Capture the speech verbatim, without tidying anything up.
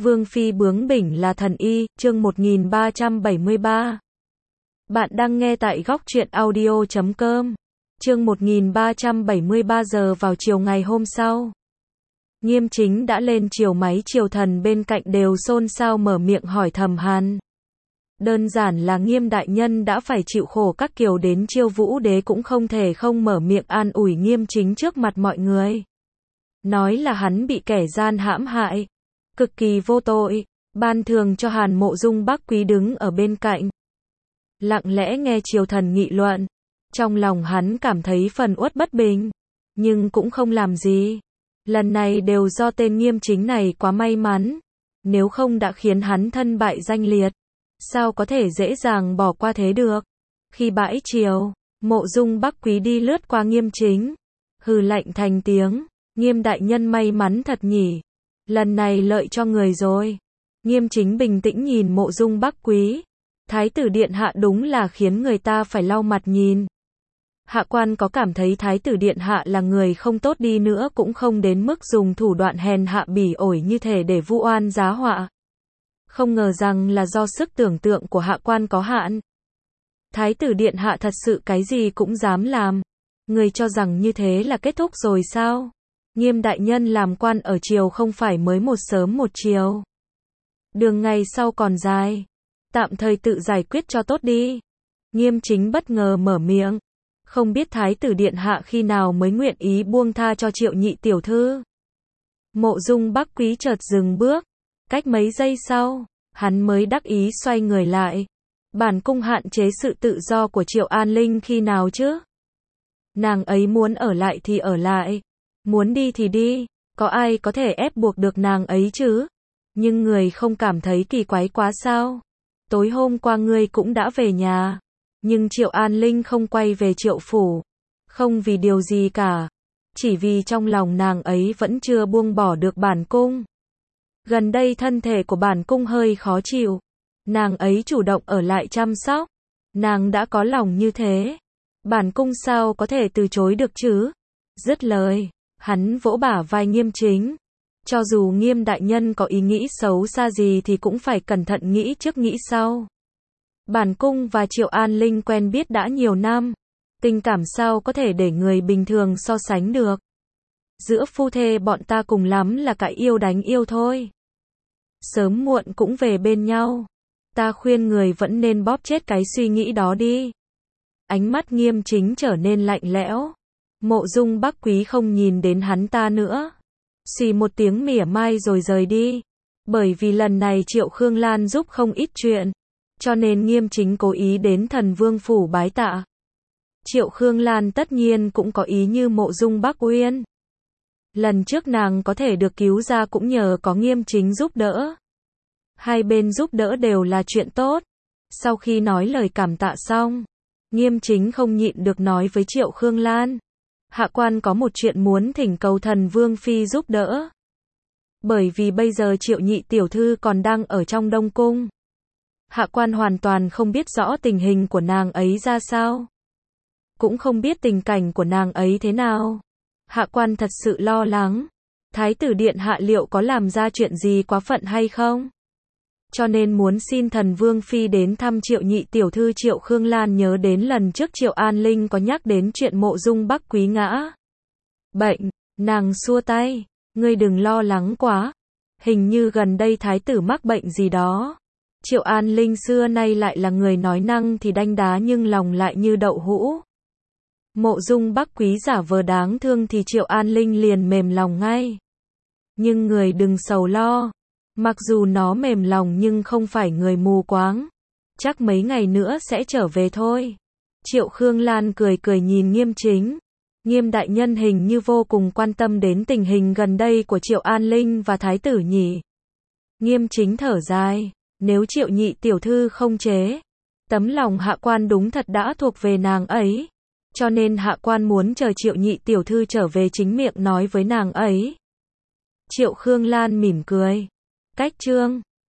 Vương phi bướng bỉnh là thần y, chương một nghìn ba trăm bảy mươi ba. Bạn đang nghe tại góc truyện audio chấm com. Chương một nghìn ba trăm bảy mươi ba giờ vào chiều ngày hôm sau. Nghiêm Chính đã lên triều, máy triều thần bên cạnh đều xôn xao mở miệng hỏi thầm hắn. Đơn giản là Nghiêm đại nhân đã phải chịu khổ các kiểu đến Chiêu Vũ đế cũng không thể không mở miệng an ủi Nghiêm Chính trước mặt mọi người. Nói là hắn bị kẻ gian hãm hại, cực kỳ vô tội, ban thường cho Hàn Mộ Dung Bắc Quý đứng ở bên cạnh. Lặng lẽ nghe triều thần nghị luận, trong lòng hắn cảm thấy phần uất bất bình, nhưng cũng không làm gì. Lần này đều do tên Nghiêm Chính này quá may mắn, nếu không đã khiến hắn thân bại danh liệt, sao có thể dễ dàng bỏ qua thế được. Khi bãi triều, Mộ Dung Bắc Quý đi lướt qua Nghiêm Chính, hừ lạnh thành tiếng, Nghiêm đại nhân may mắn thật nhỉ, lần này lợi cho người rồi. Nghiêm Chính bình tĩnh nhìn Mộ Dung Bắc Quý, thái tử điện hạ đúng là khiến người ta phải lau mặt nhìn. Hạ quan có cảm thấy thái tử điện hạ là người không tốt đi nữa cũng không đến mức dùng thủ đoạn hèn hạ bỉ ổi như thể để vu oan giá họa. Không ngờ rằng là do sức tưởng tượng của hạ quan có hạn. Thái tử điện hạ thật sự cái gì cũng dám làm. Người cho rằng như thế là kết thúc rồi sao? Nghiêm đại nhân làm quan ở triều không phải mới một sớm một chiều. Đường ngày sau còn dài, tạm thời tự giải quyết cho tốt đi. Nghiêm Chính bất ngờ mở miệng, không biết thái tử điện hạ khi nào mới nguyện ý buông tha cho Triệu nhị tiểu thư. Mộ Dung Bắc Quý chợt dừng bước, cách mấy giây sau, hắn mới đắc ý xoay người lại. Bản cung hạn chế sự tự do của Triệu An Linh khi nào chứ? Nàng ấy muốn ở lại thì ở lại, muốn đi thì đi, có ai có thể ép buộc được nàng ấy chứ? Nhưng người không cảm thấy kỳ quái quá sao? Tối hôm qua ngươi cũng đã về nhà, nhưng Triệu An Linh không quay về Triệu phủ, không vì điều gì cả, chỉ vì trong lòng nàng ấy vẫn chưa buông bỏ được bản cung. Gần đây thân thể của bản cung hơi khó chịu, nàng ấy chủ động ở lại chăm sóc, nàng đã có lòng như thế, bản cung sao có thể từ chối được chứ? Dứt lời, hắn vỗ bả vai Nghiêm Chính. Cho dù Nghiêm đại nhân có ý nghĩ xấu xa gì thì cũng phải cẩn thận nghĩ trước nghĩ sau. Bản cung và Triệu An Linh quen biết đã nhiều năm, tình cảm sao có thể để người bình thường so sánh được. Giữa phu thê bọn ta cùng lắm là cãi yêu đánh yêu thôi. Sớm muộn cũng về bên nhau. Ta khuyên người vẫn nên bóp chết cái suy nghĩ đó đi. Ánh mắt Nghiêm Chính trở nên lạnh lẽo. Mộ Dung Bắc Quý không nhìn đến hắn ta nữa, xì một tiếng mỉa mai rồi rời đi. Bởi vì lần này Triệu Khương Lan giúp không ít chuyện, cho nên Nghiêm Chính cố ý đến Thần Vương phủ bái tạ. Triệu Khương Lan tất nhiên cũng có ý như Mộ Dung Bắc Uyên. Lần trước nàng có thể được cứu ra cũng nhờ có Nghiêm Chính giúp đỡ. Hai bên giúp đỡ đều là chuyện tốt. Sau khi nói lời cảm tạ xong, Nghiêm Chính không nhịn được nói với Triệu Khương Lan. Hạ quan có một chuyện muốn thỉnh cầu Thần Vương phi giúp đỡ. Bởi vì bây giờ Triệu nhị tiểu thư còn đang ở trong Đông Cung. Hạ quan hoàn toàn không biết rõ tình hình của nàng ấy ra sao. Cũng không biết tình cảnh của nàng ấy thế nào. Hạ quan thật sự lo lắng. Thái tử điện hạ liệu có làm ra chuyện gì quá phận hay không? Cho nên muốn xin Thần Vương phi đến thăm Triệu nhị tiểu thư. Triệu Khương Lan nhớ đến lần trước Triệu An Linh có nhắc đến chuyện Mộ Dung Bắc Quý ngã bệnh, nàng xua tay, ngươi đừng lo lắng quá, hình như gần đây thái tử mắc bệnh gì đó. Triệu An Linh xưa nay lại là người nói năng thì đanh đá nhưng lòng lại như đậu hũ. Mộ Dung Bắc Quý giả vờ đáng thương thì Triệu An Linh liền mềm lòng ngay. Nhưng người đừng sầu lo, mặc dù nó mềm lòng nhưng không phải người mù quáng, chắc mấy ngày nữa sẽ trở về thôi. Triệu Khương Lan cười cười nhìn Nghiêm Chính. Nghiêm đại nhân hình như vô cùng quan tâm đến tình hình gần đây của Triệu An Linh và thái tử nhỉ. Nghiêm Chính thở dài, nếu Triệu nhị tiểu thư không chế, tấm lòng hạ quan đúng thật đã thuộc về nàng ấy, cho nên hạ quan muốn chờ Triệu nhị tiểu thư trở về chính miệng nói với nàng ấy. Triệu Khương Lan mỉm cười. Cách chương